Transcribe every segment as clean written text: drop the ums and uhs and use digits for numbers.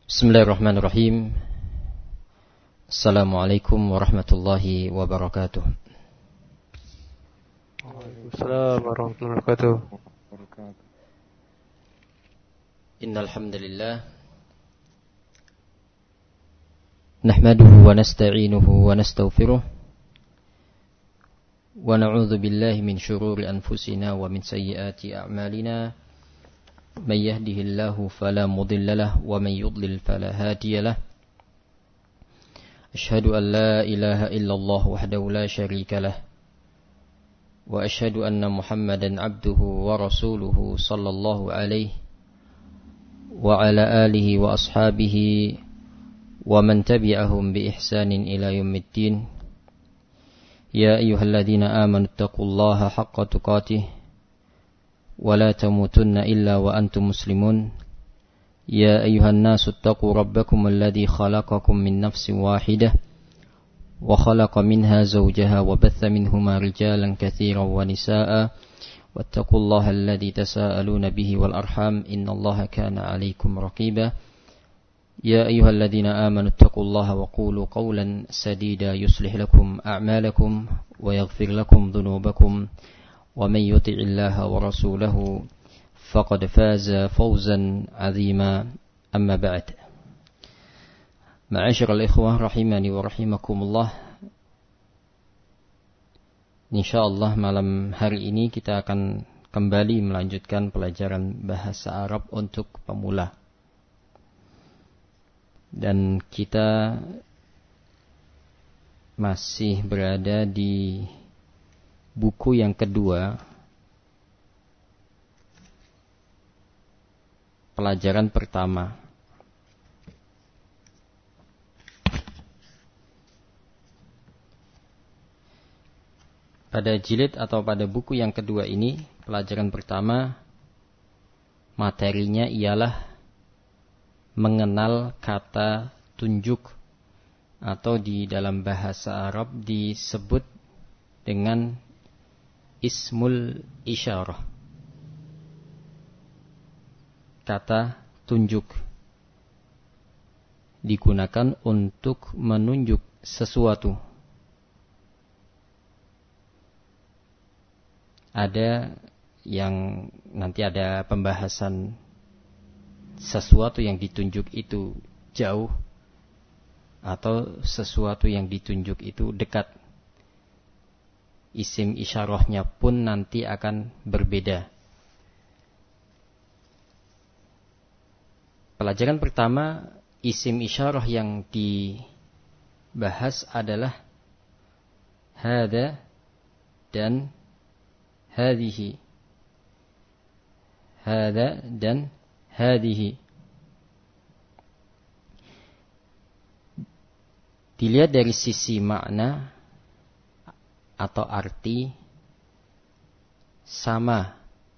Bismillahirrahmanirrahim. Assalamualaikum warahmatullahi wabarakatuh. Waalaikumsalam warahmatullahi wabarakatuh. Innal hamdalillah nahmaduhu wa nasta'inuhu wa nastaghfiruh wa na'udzu billahi min shururi anfusina wa min sayyiati a'malina. من يهده الله فلا مضل له ومن يضلل فلا هادي له أشهد أن لا إله إلا الله وحده لا شريك له وأشهد أن محمدا عبده ورسوله صلى الله عليه وعلى آله وأصحابه ومن تبعهم بإحسان إلى يوم الدين يا أيها الذين آمنوا اتقوا الله حق تقاته ولا تموتن إلا وأنتم مسلمون يا أيها الناس اتقوا ربكم الذي خلقكم من نفس واحدة وخلق منها زوجها وبث منهما رجالا كثيرا ونساء واتقوا الله الذي تساءلون به والأرحام إن الله كان عليكم رقيبا يا أيها الذين آمنوا اتقوا الله وقولوا قولا سديدا يصلح لكم أعمالكم ويغفر لكم ذنوبكم ومن يطع الله ورسوله فقد فاز فوزا عظيما أما بعد. Ma'asyiral ikhwah rahimani wa rahimakumullah. Insyaallah malam hari ini kita akan kembali melanjutkan pelajaran bahasa Arab untuk pemula. Dan kita masih berada di buku yang kedua, pelajaran pertama. Pada jilid atau pada buku yang kedua ini, pelajaran pertama, materinya ialah mengenal kata tunjuk atau di dalam bahasa Arab disebut dengan Ismul isyarah. Kata tunjuk digunakan untuk menunjuk sesuatu. Ada yang nanti ada pembahasan sesuatu yang ditunjuk itu jauh atau sesuatu yang ditunjuk itu dekat. Isim isyarahnya pun nanti akan berbeda. Pelajaran pertama, isim isyarah yang dibahas adalah hada dan hadihi. Hada dan hadihi. Dilihat dari sisi makna atau arti, sama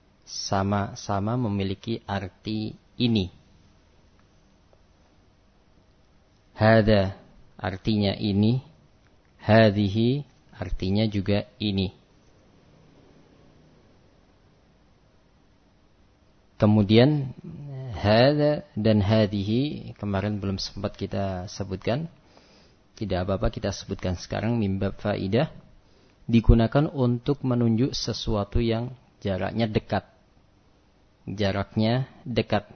memiliki arti ini. Hada artinya ini, hadihi artinya juga ini. Kemudian hada dan hadihi kemarin belum sempat kita sebutkan. Tidak apa-apa kita sebutkan sekarang mimbab faidah. Digunakan untuk menunjuk sesuatu yang jaraknya dekat. Jaraknya dekat.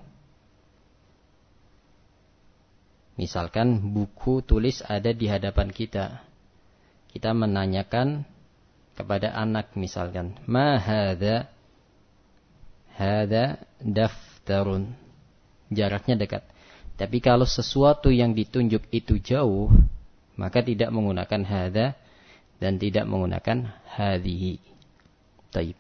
Misalkan buku tulis ada di hadapan kita. Kita menanyakan kepada anak misalkan, ma hadza? Hadza daftarun. Jaraknya dekat. Tapi kalau sesuatu yang ditunjuk itu jauh, maka tidak menggunakan hadza dan tidak menggunakan hadhihi. Taib.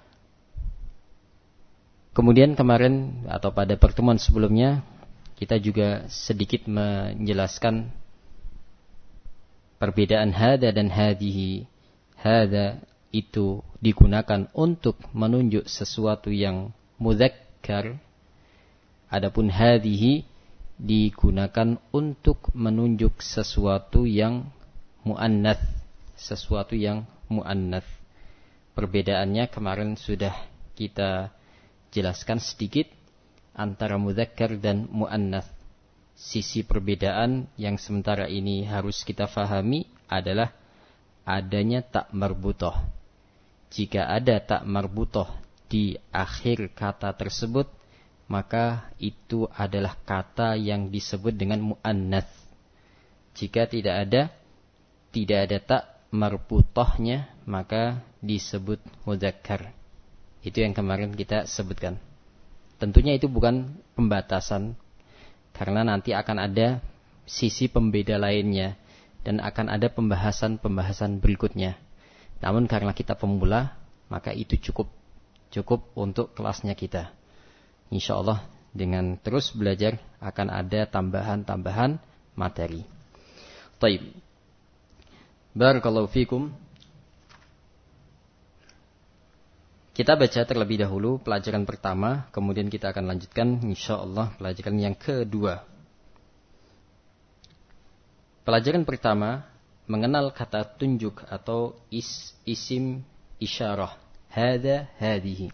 Kemudian kemarin atau pada pertemuan sebelumnya kita juga sedikit menjelaskan perbedaan hada dan hadhihi. Hada itu digunakan untuk menunjuk sesuatu yang mudzakkar, adapun hadhihi digunakan untuk menunjuk sesuatu yang muannats, sesuatu yang muannats. Perbedaannya kemarin sudah kita jelaskan sedikit antara mudzakkar dan muannats. sisi perbedaan yang sementara ini harus kita fahami adalah adanya tak marbutoh. Jika ada tak marbutoh di akhir kata tersebut, maka itu adalah kata yang disebut dengan muannats. Jika tidak ada tak marbutohnya, maka disebut mudzakkar. Itu yang kemarin kita sebutkan. Tentunya itu bukan pembatasan, karena nanti akan ada sisi pembeda lainnya dan akan ada pembahasan berikutnya. Namun karena kita pemula, maka itu cukup untuk kelasnya kita. Insyaallah dengan terus belajar akan ada tambahan materi. Baik. Barakallahu fikum. Kita baca terlebih dahulu pelajaran pertama, kemudian kita akan lanjutkan insyaallah pelajaran yang kedua. Pelajaran pertama, mengenal kata tunjuk atau isim isyarah. Hada, hadihi.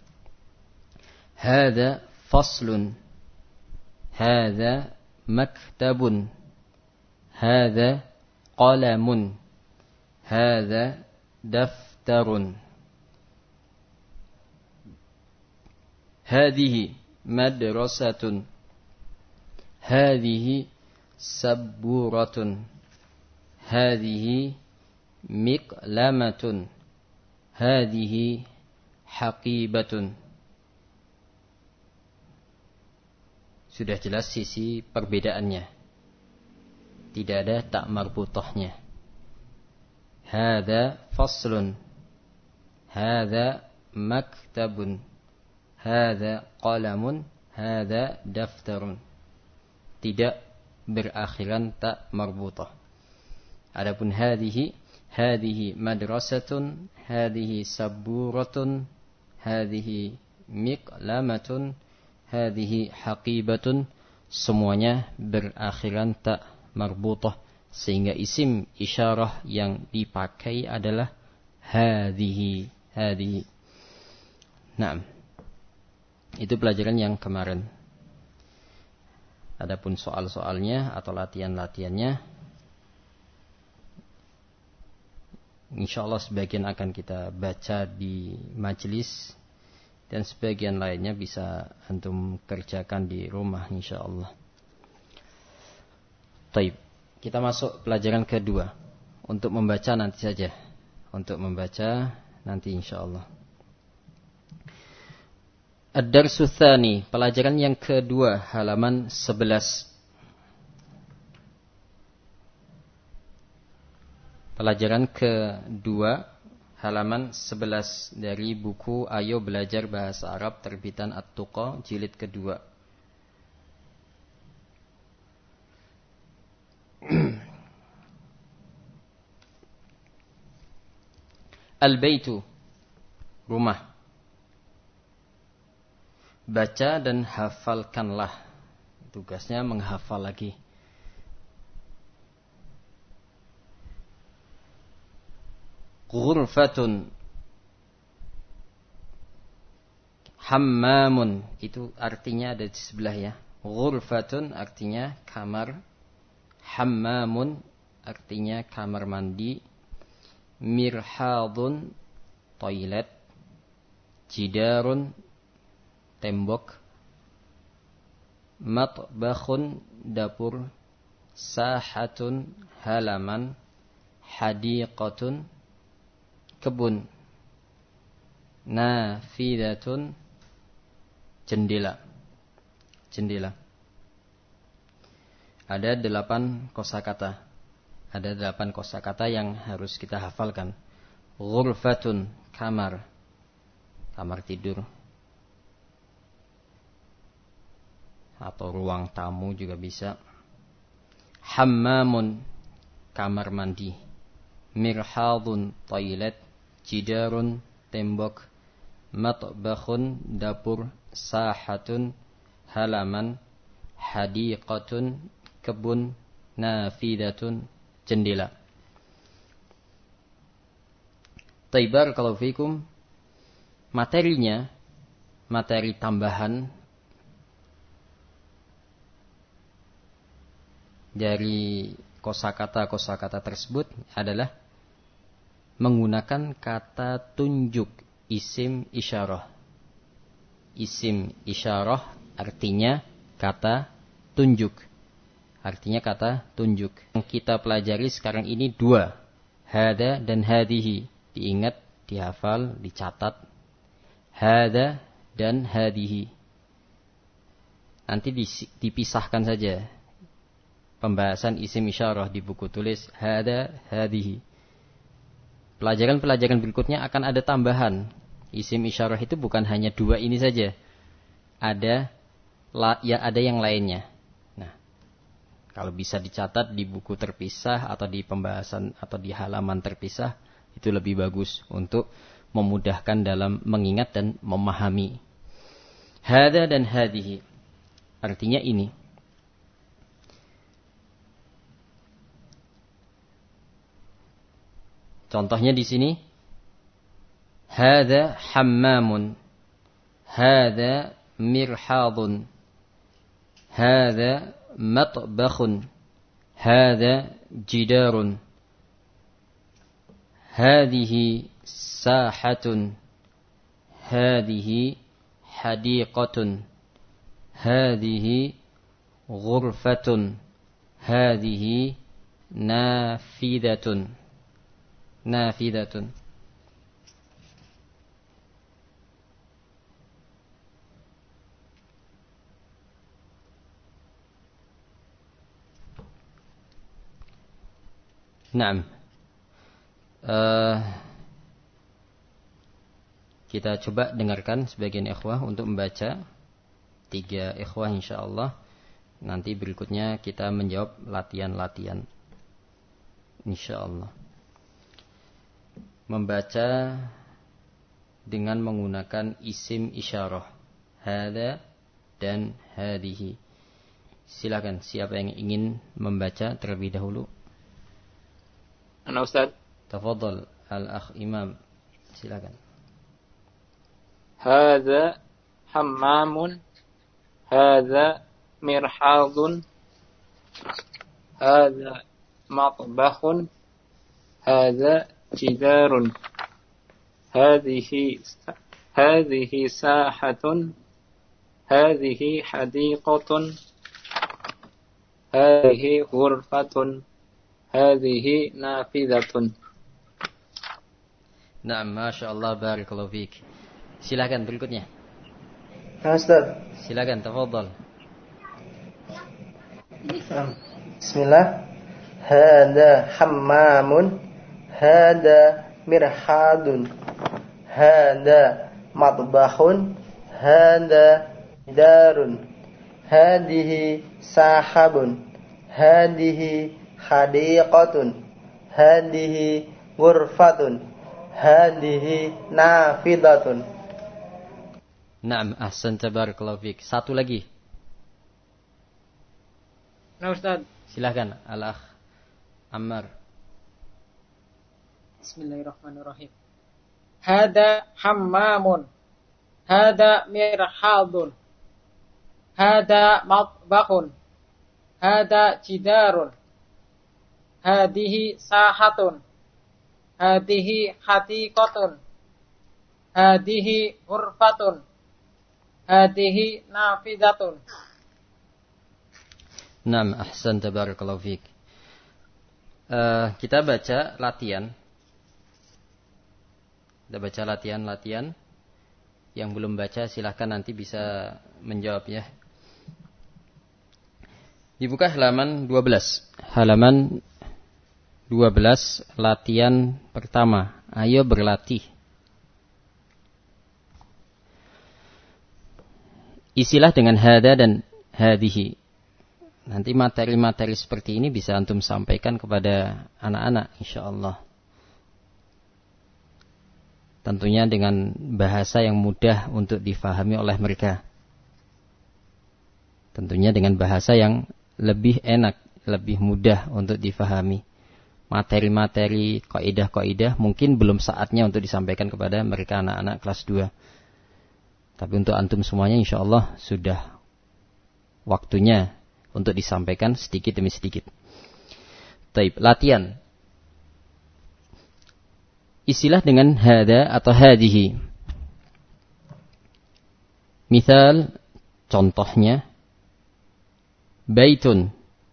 Hada faslun. Hada maktabun. Hada qalamun. Hada daftarun. هذه مدرسة هذه سبورة هذه مقلمة هذه حقيبة. Sudah jelas sisi perbedaannya. Tidak ada tak marbutohnya. Hada faslun. Hada maktabun. Hada qalamun, hada daftarun. Tidak berakhiran tak marbutah. Adapun hadihi madrasatun, hadihi saburatun, hadihi miqlamatun, hadihi haqibatun, semuanya berakhiran tak marbutah, sehingga isim isyarah yang dipakai adalah hadihi. Naam. Itu pelajaran yang kemarin. Adapun soal-soalnya atau latihan-latihannya, insyaallah sebagian akan kita baca di majelis dan sebagian lainnya bisa antum kerjakan di rumah insyaallah. Baik, kita masuk pelajaran kedua. Untuk membaca nanti saja. Untuk membaca nanti insyaallah. Ad-Darsu Tsani, pelajaran yang kedua, halaman 11. Pelajaran kedua, halaman 11 dari buku Ayo Belajar Bahasa Arab terbitan At-Tuqa jilid kedua. Al-Baitu, rumah. Baca dan hafalkanlah. Tugasnya menghafal lagi. Ghurfatun. Hammamun. Itu artinya ada di sebelah ya. Ghurfatun artinya kamar. Hammamun artinya kamar mandi. Mirhadun toilet. Jidarun tembok. Matbakhun dapur. Sahatun halaman. Hadiqatun kebun. Nafidatun jendela. Ada 8 kosakata. Ada 8 kosakata yang harus kita hafalkan. Ghurfatun kamar. Kamar tidur. Atau ruang tamu juga bisa. Hammamun kamar mandi. Mirhadun toilet. Jidarun tembok. Matbakhun dapur. Sahatun halaman. Hadiqatun kebun. Nafidatun jendela. Taibar kalau fikum, materinya, materi tambahan dari kosakata tersebut adalah menggunakan kata tunjuk, isim isyarah. Isim isyarah artinya kata tunjuk. Artinya kata tunjuk. Yang kita pelajari sekarang ini dua. Hada dan hadihi. Diingat, dihafal, dicatat. Hada dan hadihi. Nanti dipisahkan saja pembahasan isim isyarah di buku tulis hada hadihi. Pelajaran-pelajaran berikutnya akan ada tambahan. Isim isyarah itu bukan hanya dua ini saja. Ada yang lainnya. Nah, kalau bisa dicatat di buku terpisah atau di pembahasan atau di halaman terpisah, itu lebih bagus untuk memudahkan dalam mengingat dan memahami. Hada dan hadihi. Artinya ini. Contohnya di sini, hada hammamun, hada mirhadun, hada matbakhun, hada jidarun, hadihi sahatun, hadihi hadiqatun, hadihi ghurfatun, hadihi nafidatun. Nafidatun. Naam. Kita coba dengarkan sebagian ikhwah untuk membaca. 3 ikhwah insyaallah. Nanti berikutnya kita menjawab latihan-latihan. Insyaallah. Membaca dengan menggunakan isim isyarah hada dan hadihi. Silakan, siapa yang ingin membaca terlebih dahulu? Ana Ustaz. Tafadhal al-akh Imam. Silakan. Hadza hammamun, hadza mirhadun, hadza matbakhun, hadza jidarun, hadhihi sahatun, hadhihi hadiqatun, hadhihi ghurfatun, hadhihi nafidatun. Naam, masyaallah, barakallahu fiik. Silakan berikutnya. Ustaz. Silakan, tafadhal. Bismillah. Hada hammamun, hada mirhadun, hada matbakhun, hada darun, hadihi sahabun, hadihi hadiqatun, hadihi ghurfatun, hadihi nafidatun. Naam, ahsanta, barakallahu fiik. Satu lagi. Nah Ustaz. Silakan al-akh Ammar. Bismillahirrahmanirrahim. Hada hammamun, hada mirhadun, hada matbakhun, hada jidarun, hadihi sahatun, hadihi hadiqatun, hadihi ghurfatun, hadihi nafidatun. Naam, ahsanta, barakallahu fiik. Kita baca latihan. Kita baca latihan. Yang belum baca silahkan nanti bisa menjawab ya. Dibuka halaman 12. Halaman 12 latihan pertama. Ayo berlatih. Isilah dengan hada dan hadihi. Nanti materi-materi seperti ini bisa antum sampaikan kepada anak-anak insyaallah. Tentunya dengan bahasa yang mudah untuk difahami oleh mereka. Tentunya dengan bahasa yang lebih enak, lebih mudah untuk difahami. Materi-materi, kaidah-kaidah mungkin belum saatnya untuk disampaikan kepada mereka anak-anak kelas 2. Tapi untuk antum semuanya insyaallah sudah waktunya. untuk disampaikan sedikit demi sedikit. Taib, latihan. Isilah dengan hada atau hadihi. Misal, contohnya, baitun.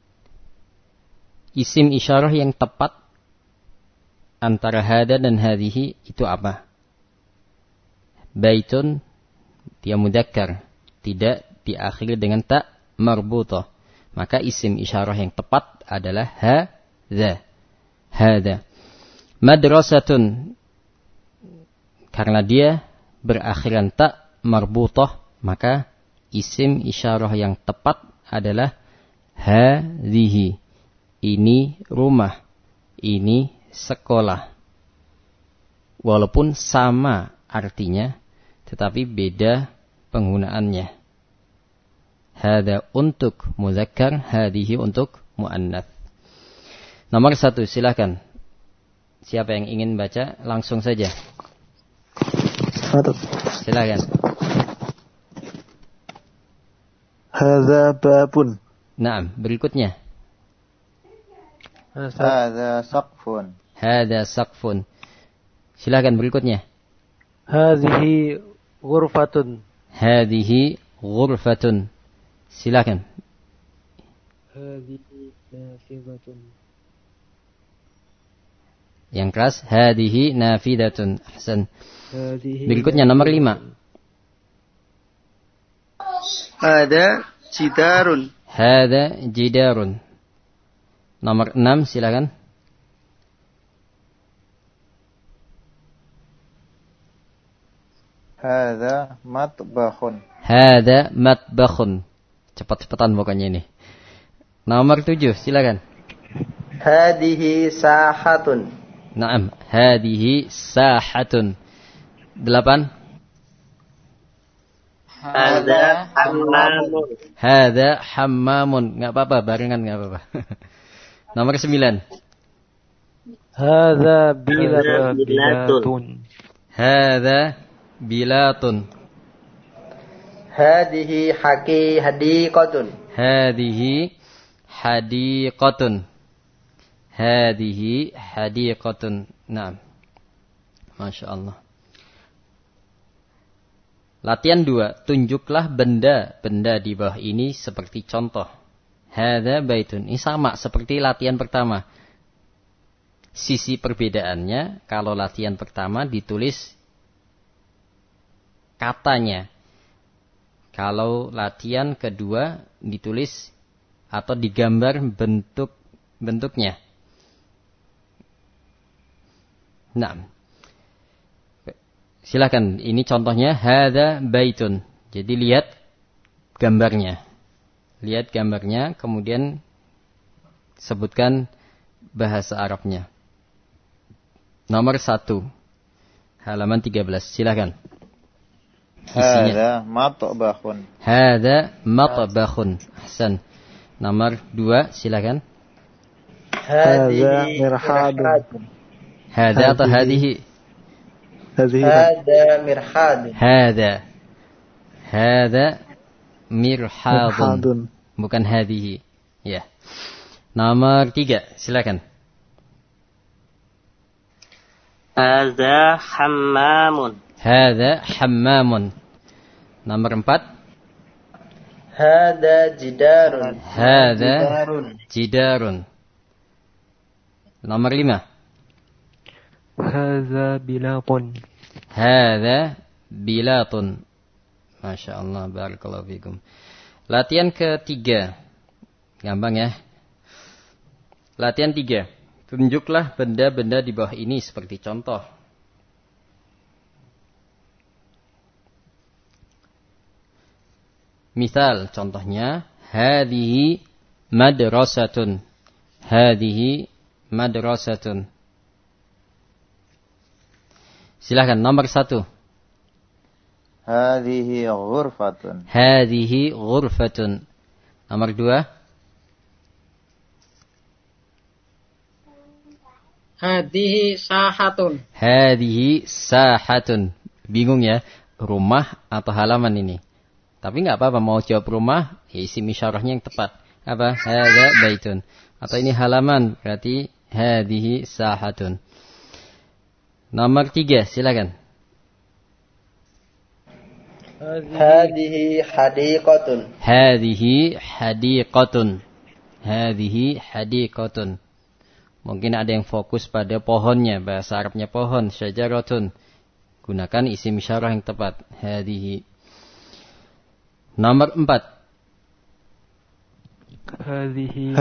Isim isyarah yang tepat antara hada dan hadihi itu apa? Baitun, dia mudzakkar, tidak diakhiri dengan ta marbutah. Maka isim isyarah yang tepat adalah hadza. Hada. Madrasatun, karena dia berakhiran ta marbutah, maka isim isyarah yang tepat adalah hadhihi. Ini rumah, ini sekolah. Walaupun sama artinya, tetapi beda penggunaannya. Hada untuk mudzakkar, hadhihi untuk muannats. Nomor 1, silakan. Siapa yang ingin baca langsung saja. Silakan. Hadza babun. Naam, berikutnya. Hadza saqfun. Hadza saqfun. Silakan berikutnya. Hadhihi ghurfatun. Hadhihi ghurfatun. Silakan. Hadhihi nafidatun. Yang keras, hadhihi nafidatun. Ahsan. Hadhihi Berikutnya nomor 5. Hada jidarun. Hada jidarun. Nomor 6, silakan. Hadza matbakhun. Hada matbakhun. Cepat-cepatan pokoknya ini. Nomor 7, silakan. Hadihi sahatun. Naam, hadihi sahatun. 8. Hada hammamun. Hada hammamun. Enggak apa-apa, barengan enggak apa-apa. Nomor 9. Hadza bilatun. Hada bilatun. Hadihi hadiqatun. Hadihi hadiqatun. Hadihi hadiqatun. Naam. Masya Allah. Latihan 2. Tunjuklah benda-benda di bawah ini seperti contoh. Hadza baitun. Ini sama seperti latihan pertama. Sisi perbedaannya, kalau latihan pertama ditulis katanya. Kalau latihan kedua ditulis atau digambar bentuknya. Nah, silakan. Ini contohnya hadza baitun. Jadi lihat gambarnya. Lihat gambarnya, kemudian sebutkan bahasa Arabnya. Nomor 1. Halaman 13. Silakan. Hadza matbakhun. Hadza matbakhun. Ahsan. Nomor 2, silakan. Hadza mirhadun. Hadza atau hadihi? Hada mirhadun. Hadza mirhadun. Bukan hadihi. Ya. Nomor 3, silakan. Hada hammamun. Hadza hammamun. Nomor 4. Hada jidarun. Hadza jidarun. Nomor 5. Hadza bilatun. Hadza bilatun. Masya Allah, barakallahu fikum. Latihan ketiga. Gampang ya. Latihan 3. Tunjuklah benda-benda di bawah ini seperti contoh. Misal contohnya, hadhihi madrasatun. Hadhihi madrasatun. Silahkan nomor 1. Hadhihi ghurfatun. Hadhihi ghurfatun. Nomor 2. Hadihi sahatun. Hadhihi sahatun. Bingung ya, rumah atau halaman ini. Tapi enggak apa-apa, mau jawab rumah, ya isim isyarahnya yang tepat. apa? Hadza baitun. Atau ini halaman, berarti hadhihi sahatun. Nomor 3, silakan. Hadhihi hadiqatun. Hadhihi hadiqatun. Hadhihi hadiqatun. Mungkin ada yang fokus pada pohonnya, bahasa Arabnya pohon, syajaratun. Gunakan isim isyarah yang tepat. Hadhihi. Nomor 4. Hadhihi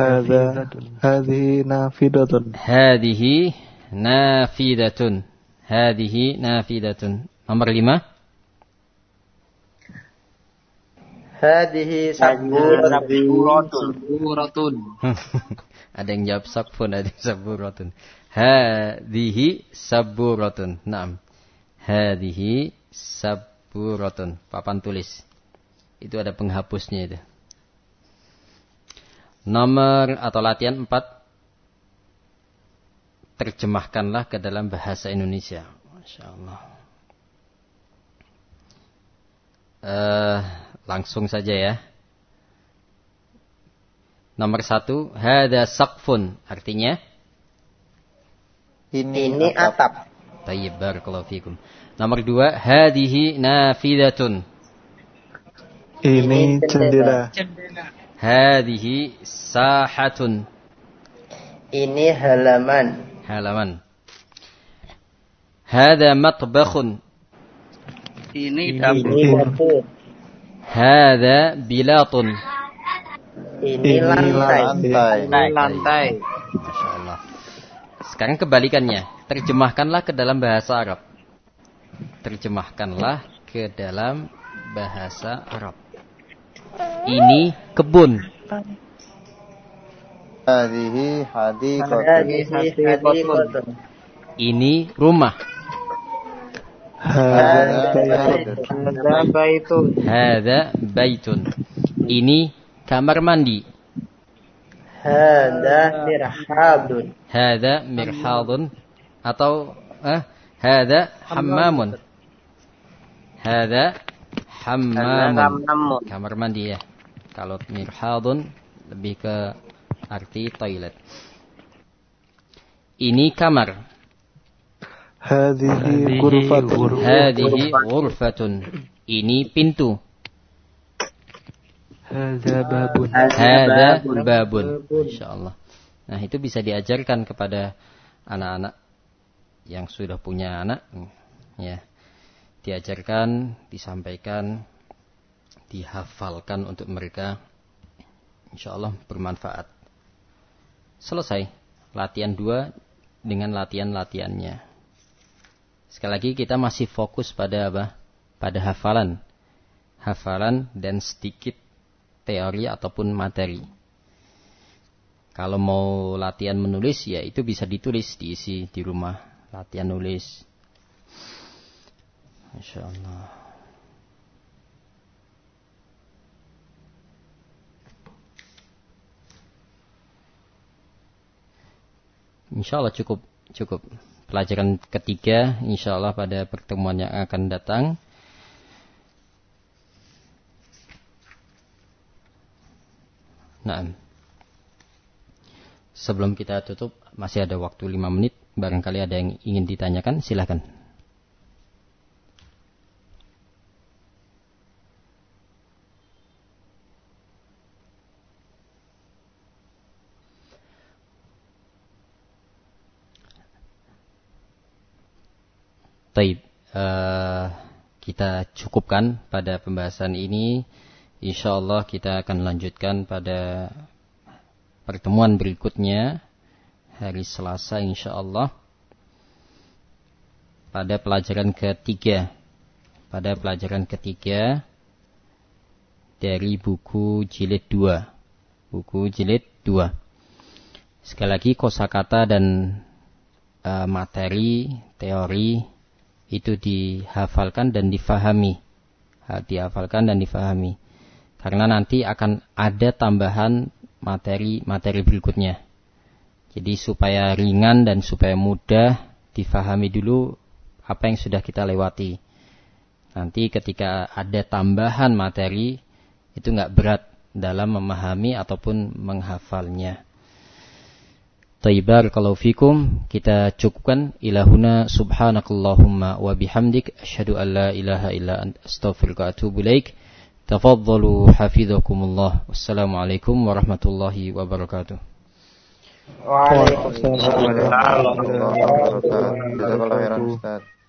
nafidatun. Hadhihi nafidatun. Hadhihi nafidatun. Nomor 5. Hadhihi saburatun. Ada yang jawab sakfun, ada yang saburatun. Hadhihi saburatun. Naam. Hadhihi saburatun. Papan tulis. Itu ada penghapusnya itu. Nomor atau latihan 4. Terjemahkanlah ke dalam bahasa Indonesia. Masya Allah. Langsung saja ya. Nomor 1, hada saqfun, artinya Ini atap. Tayyib, barakallahu fikum. Nomor 2, hadihi nafidatun. Ini jendela. Hadihi sahatun. Ini halaman. Halaman. Hada matbakhun. Ini dapur. Hada bilatun. Ini lantai. Masya Allah. Sekarang kebalikannya. Terjemahkanlah ke dalam bahasa Arab. Terjemahkanlah ke dalam bahasa Arab. Ini kebun. Hadhihi hadiqatun. Ini rumah. Hadza baitun. Hadza baitun. Ini kamar mandi. Hadza mirhadun. Hadza mirhadun. Atau hadza hammamun. Hadza hammamun. Kamar mandi ya. Kalau mirhadun lebih ke arti toilet. Ini kamar. Hadhihi ghurfatun. Hadhihi ghurfatun. Ini pintu. Hadza babun. Hadza babun. Insyaallah. Nah, itu bisa diajarkan kepada anak-anak yang sudah punya anak, ya. Diajarkan, disampaikan, dihafalkan untuk mereka. Insyaallah bermanfaat. Selesai latihan 2 dengan latihan-latihannya. Sekali lagi kita masih fokus pada apa? Pada hafalan. Hafalan dan sedikit teori ataupun materi. Kalau mau latihan menulis, ya itu bisa ditulis, diisi di rumah. Latihan nulis. Masya Allah. Insya Allah cukup. Pelajaran ketiga, insya Allah pada pertemuan yang akan datang. Nah, sebelum kita tutup, masih ada waktu 5 menit. Barangkali ada yang ingin ditanyakan, silakan. Baik, kita cukupkan pada pembahasan ini. InsyaAllah kita akan lanjutkan pada pertemuan berikutnya hari Selasa insyaallah pada pelajaran ketiga. Pada pelajaran ketiga dari buku jilid 2. Buku jilid 2. Sekali lagi kosakata dan materi, teori itu dihafalkan dan difahami. Dihafalkan dan difahami. Karena nanti akan ada tambahan materi berikutnya. Jadi supaya ringan dan supaya mudah difahami dulu apa yang sudah kita lewati. Nanti ketika ada tambahan materi itu nggak berat dalam memahami ataupun menghafalnya. Taibar kalau fikum, kita cukupkan ilahuna subhanakallahumma wa bihamdik asyhadu an la ilaha illa anta astaghfiruka wa atubu ilaik. Tafadhalu hafizakumullah. Wassalamualaikum warahmatullahi wabarakatuh. Waalaikumsalam. Waalaikumsalam warahmatullahi wabarakatuh. Jazakallahu khairan Ustaz.